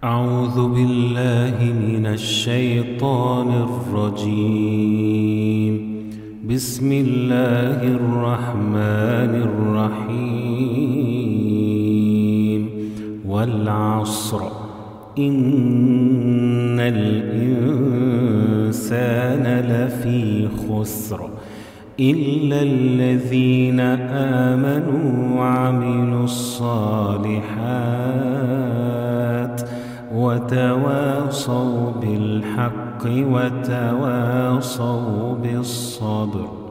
أعوذ بالله من الشيطان الرجيم. بسم الله الرحمن الرحيم. والعصر إن الإنسان لفي خسر إلا الذين آمنوا وعملوا الصالحات وتواصوا بالحق وتواصوا بالصبر.